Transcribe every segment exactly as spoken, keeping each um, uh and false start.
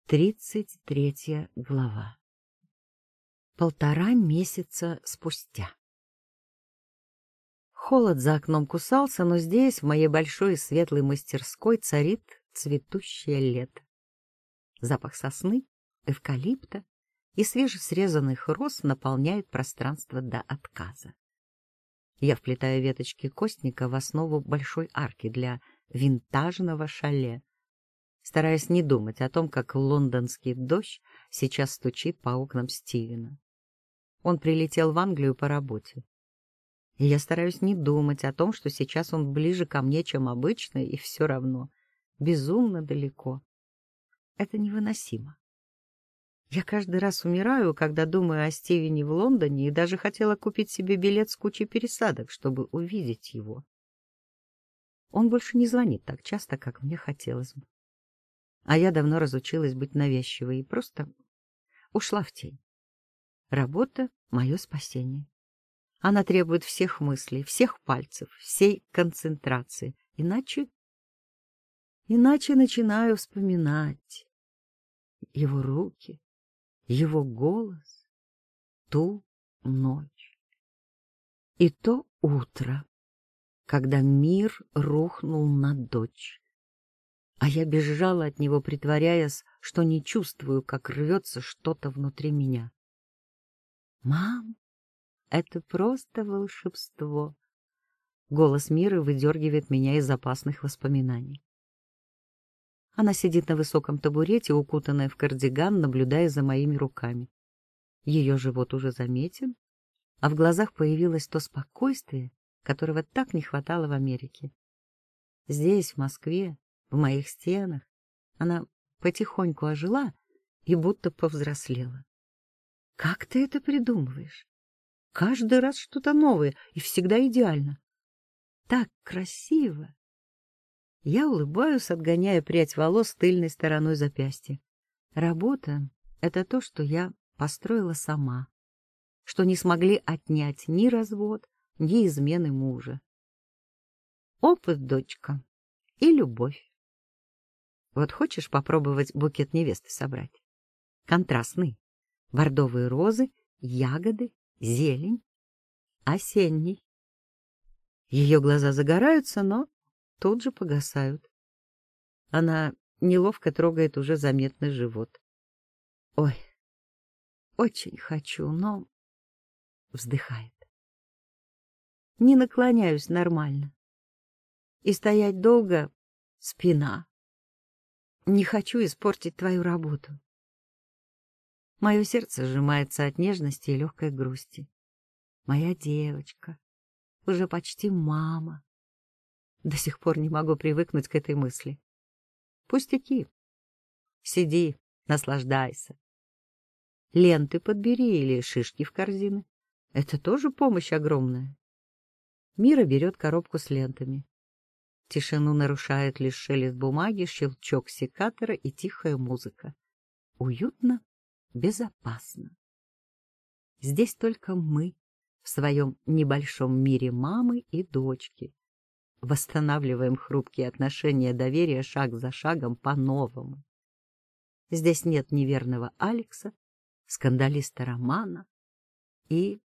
Тридцать третья глава. Полтора месяца спустя. Холод за окном кусался, но здесь, в моей большой и светлой мастерской, царит цветущее лето. Запах сосны, эвкалипта и свежесрезанных роз наполняют пространство до отказа. Я вплетаю веточки костника в основу большой арки для винтажного шале, стараясь не думать о том, как лондонский дождь сейчас стучит по окнам Стивена. Он прилетел в Англию по работе. И я стараюсь не думать о том, что сейчас он ближе ко мне, чем обычно, и все равно безумно далеко. Это невыносимо. Я каждый раз умираю, когда думаю о Стивене в Лондоне, и даже хотела купить себе билет с кучей пересадок, чтобы увидеть его. Он больше не звонит так часто, как мне хотелось бы. А я давно разучилась быть навязчивой и просто ушла в тень. Работа — мое спасение. Она требует всех мыслей, всех пальцев, всей концентрации. Иначе... Иначе начинаю вспоминать его руки, его голос, ту ночь. И то утро, когда мир рухнул на дочь. А я бежала от него, притворяясь, что не чувствую, как рвется что-то внутри меня. «Мам, это просто волшебство!» Голос Миры выдергивает меня из опасных воспоминаний. Она сидит на высоком табурете, укутанная в кардиган, наблюдая за моими руками. Ее живот уже заметен, а в глазах появилось то спокойствие, которого так не хватало в Америке. Здесь, в Москве, в моих стенах, она потихоньку ожила и будто повзрослела. Как ты это придумываешь? Каждый раз что-то новое и всегда идеально. Так красиво. Я улыбаюсь, отгоняя прядь волос тыльной стороной запястья. Работа — это то, что я построила сама, что не смогли отнять ни развод, ни измены мужа. Опыт, дочка, и любовь. Вот хочешь попробовать букет невесты собрать? Контрастный. Бордовые розы, ягоды, зелень. Осенний. Ее глаза загораются, но тут же погасают. Она неловко трогает уже заметный живот. Ой, очень хочу, но... Вздыхает. Не наклоняюсь нормально. И стоять долго — спина. Не хочу испортить твою работу. Мое сердце сжимается от нежности и легкой грусти. Моя девочка, уже почти мама. До сих пор не могу привыкнуть к этой мысли. Пустяки. Сиди, наслаждайся. Ленты подбери или шишки в корзины. Это тоже помощь огромная. Мира берет коробку с лентами. Тишину нарушает лишь шелест бумаги, щелчок секатора и тихая музыка. Уютно, безопасно. Здесь только мы в своем небольшом мире мамы и дочки. Восстанавливаем хрупкие отношения доверия шаг за шагом по-новому. Здесь нет неверного Алекса, скандалиста Романа и...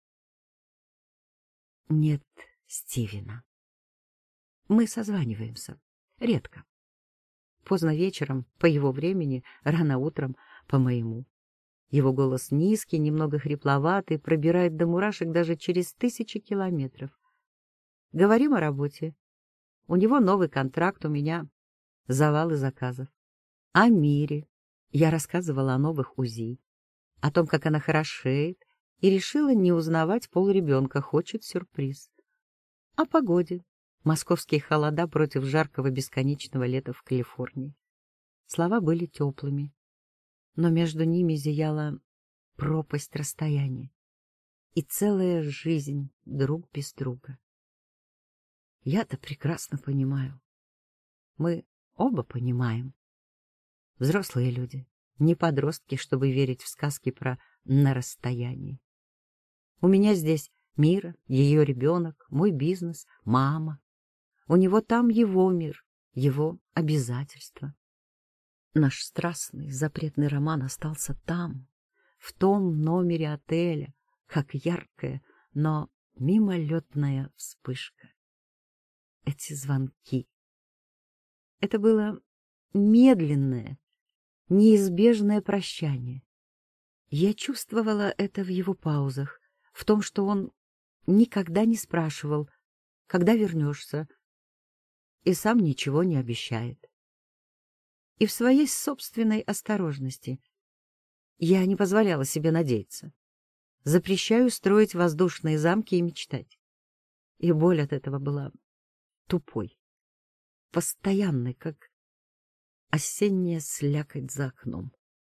нет Стивена. Мы созваниваемся. Редко. Поздно вечером, по его времени, рано утром, по моему. Его голос низкий, немного хрипловатый, пробирает до мурашек даже через тысячи километров. Говорим о работе. У него новый контракт, у меня завалы заказов. О мире. Я рассказывала о новых УЗИ, о том, как она хорошеет, и решила не узнавать полребенка, хочет сюрприз. О погоде. Московские холода против жаркого бесконечного лета в Калифорнии. Слова были теплыми, но между ними зияла пропасть расстояния и целая жизнь друг без друга. Я-то прекрасно понимаю. Мы оба понимаем. Взрослые люди, не подростки, чтобы верить в сказки про «на расстоянии». У меня здесь Мира, ее ребенок, мой бизнес, мама. У него там его мир, его обязательства. Наш страстный запретный роман остался там, в том номере отеля, как яркая, но мимолетная вспышка. Эти звонки. Это было медленное, неизбежное прощание. Я чувствовала это в его паузах, в том, что он никогда не спрашивал, когда вернешься, и сам ничего не обещает. И в своей собственной осторожности я не позволяла себе надеяться. Запрещаю строить воздушные замки и мечтать. И боль от этого была тупой, постоянной, как осенняя слякоть за окном.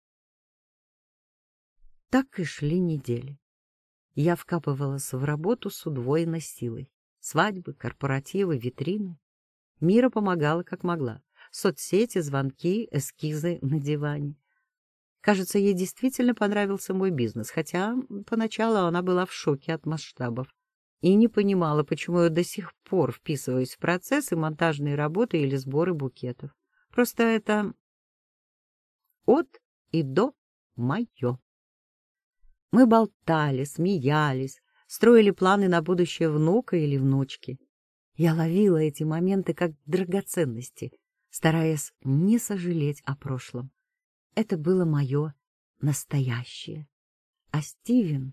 Так и шли недели. Я вкапывалась в работу с удвоенной силой. Свадьбы, корпоративы, витрины. Мира помогала, как могла. Соцсети, звонки, эскизы на диване. Кажется, ей действительно понравился мой бизнес, хотя поначалу она была в шоке от масштабов и не понимала, почему я до сих пор вписываюсь в процессы монтажной работы или сборы букетов. Просто это от и до мое. Мы болтали, смеялись, строили планы на будущее внука или внучки. Я ловила эти моменты как драгоценности, стараясь не сожалеть о прошлом. Это было мое настоящее. А Стивен...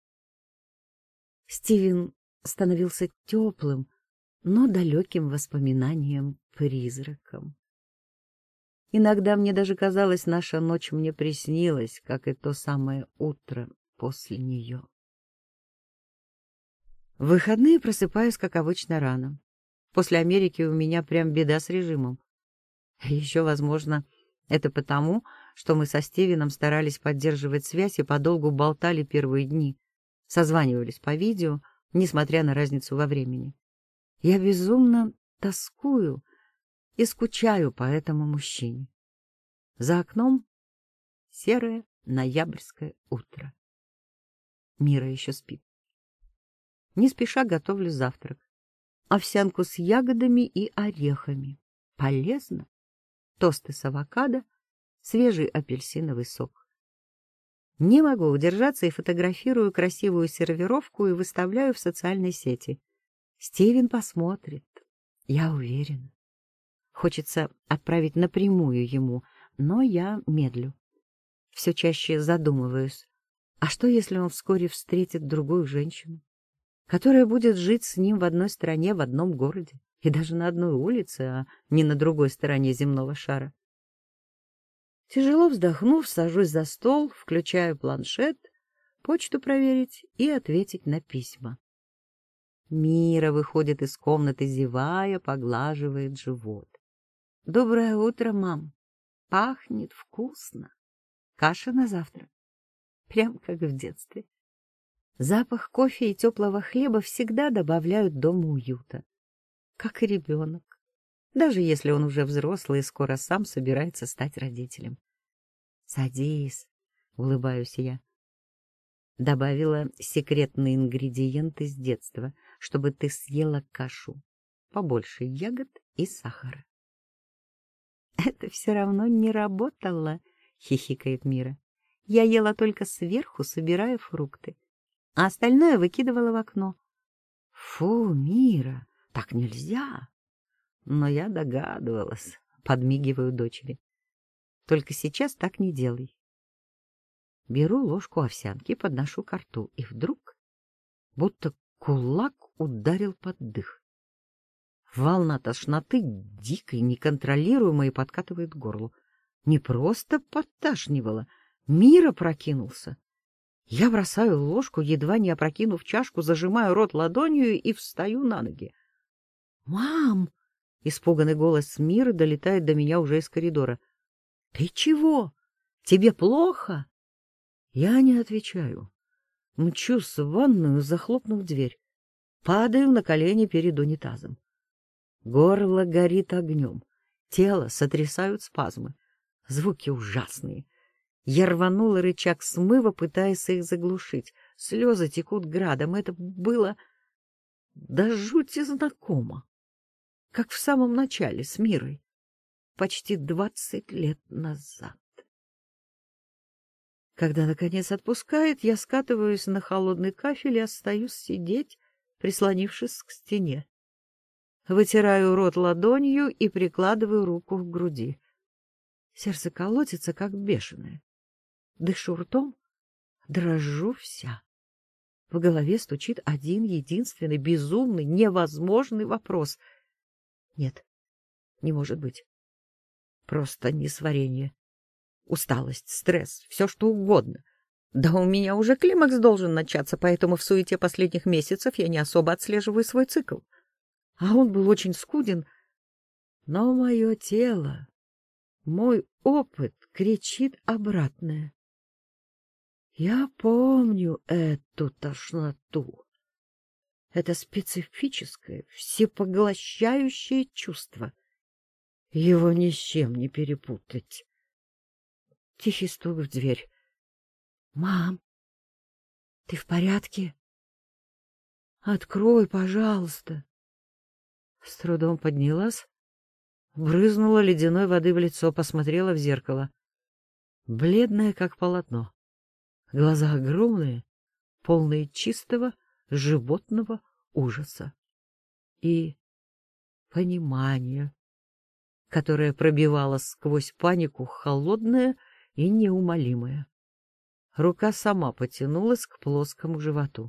Стивен становился теплым, но далеким воспоминанием-призраком. Иногда мне даже казалось, наша ночь мне приснилась, как и то самое утро после нее. В выходные просыпаюсь, как обычно, рано. После Америки у меня прям беда с режимом. Еще, возможно, это потому, что мы со Стивеном старались поддерживать связь и подолгу болтали первые дни, созванивались по видео, несмотря на разницу во времени. Я безумно тоскую и скучаю по этому мужчине. За окном серое ноябрьское утро. Мира еще спит. Не спеша готовлю завтрак. Овсянку с ягодами и орехами. Полезно. Тосты с авокадо, свежий апельсиновый сок. Не могу удержаться и фотографирую красивую сервировку и выставляю в социальной сети. Стивен посмотрит, я уверена. Хочется отправить напрямую ему, но я медлю. Все чаще задумываюсь, а что, если он вскоре встретит другую женщину, которая будет жить с ним в одной стране, в одном городе и даже на одной улице, а не на другой стороне земного шара? Тяжело вздохнув, сажусь за стол, включаю планшет, почту проверить и ответить на письма. Мира выходит из комнаты, зевая, поглаживает живот. «Доброе утро, мам. Пахнет вкусно. Каша на завтрак. Прям как в детстве». Запах кофе и теплого хлеба всегда добавляют дому уюта. Как и ребенок, даже если он уже взрослый и скоро сам собирается стать родителем. «Садись», — улыбаюсь я. Добавила секретный ингредиент из детства, чтобы ты съела кашу. Побольше ягод и сахара. «Это все равно не работало», — хихикает Мира. «Я ела только сверху, собирая фрукты, а остальное выкидывала в окно». «Фу, Мира, так нельзя!» Но я догадывалась, подмигиваю дочери. «Только сейчас так не делай». Беру ложку овсянки, подношу ко рту, и вдруг будто кулак ударил под дых. Волна тошноты, дикой, неконтролируемой, подкатывает к горлу. Не просто подташнивало, Мира прокинулся. Я бросаю ложку, едва не опрокинув чашку, зажимаю рот ладонью и встаю на ноги. «Мам!» — испуганный голос Миры долетает до меня уже из коридора. «Ты чего? Тебе плохо?» Я не отвечаю. Мчусь в ванную, захлопнув дверь. Падаю на колени перед унитазом. Горло горит огнем. Тело сотрясают спазмы. Звуки ужасные. Я рванула рычаг смыва, пытаясь их заглушить. Слезы текут градом. Это было до жути знакомо. Как в самом начале с Мирой. почти двадцать лет назад. Когда, наконец, отпускает, я скатываюсь на холодный кафель и остаюсь сидеть, прислонившись к стене. Вытираю рот ладонью и прикладываю руку к груди. Сердце колотится, как бешеное. Дышу ртом, дрожу вся. В голове стучит один единственный безумный, невозможный вопрос. Нет, не может быть. Просто несварение. Усталость, стресс, все что угодно. Да у меня уже климакс должен начаться, поэтому в суете последних месяцев я не особо отслеживаю свой цикл. А он был очень скуден. Но мое тело, мой опыт кричит обратное. Я помню эту тошноту. Это специфическое, всепоглощающее чувство. Его ни с чем не перепутать. Тихий стук в дверь. «Мам, ты в порядке? Открой, пожалуйста». С трудом поднялась, брызнула ледяной воды в лицо, посмотрела в зеркало. Бледная, как полотно. Глаза огромные, полные чистого животного ужаса и понимания, которое пробивалось сквозь панику, холодное и неумолимое. Рука сама потянулась к плоскому животу.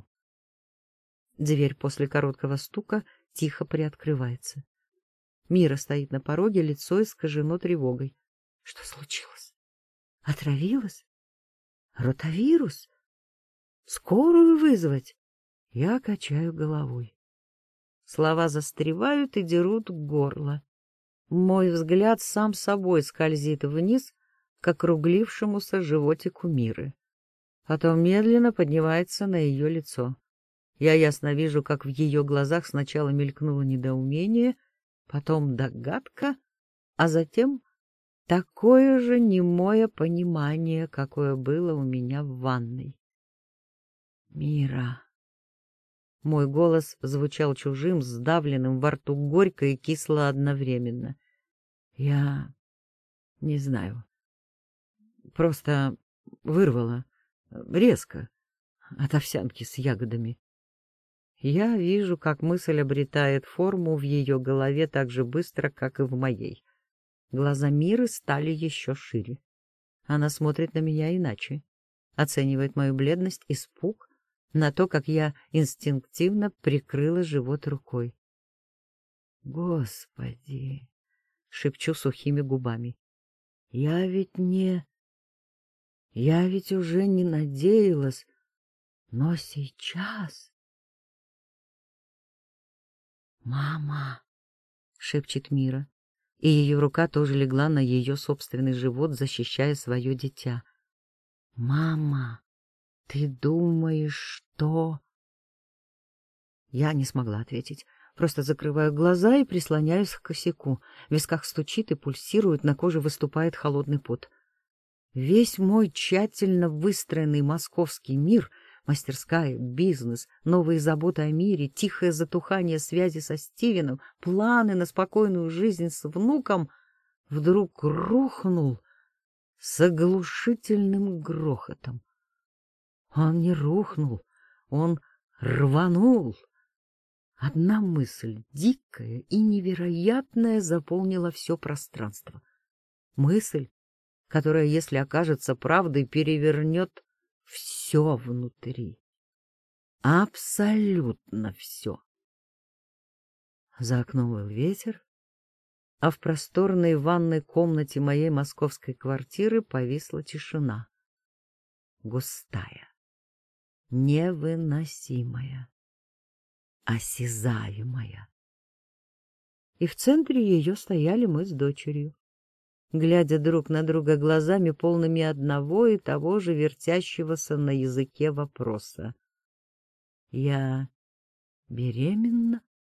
Дверь после короткого стука тихо приоткрывается. Мира стоит на пороге, лицо искажено тревогой. Что случилось? Отравилась? Ротавирус? Скорую вызвать? Я качаю головой. Слова застревают и дерут горло. Мой взгляд сам собой скользит вниз к округлившемуся животику Миры. Потом медленно поднимается на ее лицо. Я ясно вижу, как в ее глазах сначала мелькнуло недоумение, потом догадка, а затем такое же немое понимание, какое было у меня в ванной. «Мира!» Мой голос звучал чужим, сдавленным, во рту горько и кисло одновременно. «Я не знаю. Просто вырвала. Резко. От овсянки с ягодами». Я вижу, как мысль обретает форму в ее голове так же быстро, как и в моей. Глаза Миры стали еще шире. Она смотрит на меня иначе, оценивает мою бледность, испуг, на то, как я инстинктивно прикрыла живот рукой. «Господи!» — шепчу сухими губами. «Я ведь не... Я ведь уже не надеялась, но сейчас...» «Мама!» — шепчет Мира, и ее рука тоже легла на ее собственный живот, защищая свое дитя. «Мама, ты думаешь, что...» Я не смогла ответить. Просто закрываю глаза и прислоняюсь к косяку. В висках стучит и пульсирует, на коже выступает холодный пот. Весь мой тщательно выстроенный московский мир — мастерская, бизнес, новые заботы о мире, тихое затухание связи со Стивеном, планы на спокойную жизнь с внуком — вдруг рухнул с оглушительным грохотом. Он не рухнул, он рванул. Одна мысль, дикая и невероятная, заполнила все пространство. Мысль, которая, если окажется правдой, перевернет все внутри. Абсолютно все. За окном был ветер, а в просторной ванной комнате моей московской квартиры повисла тишина. Густая, невыносимая, осязаемая. И в центре ее стояли мы с дочерью, глядя друг на друга глазами, полными одного и того же вертящегося на языке вопроса. «Я беременна?»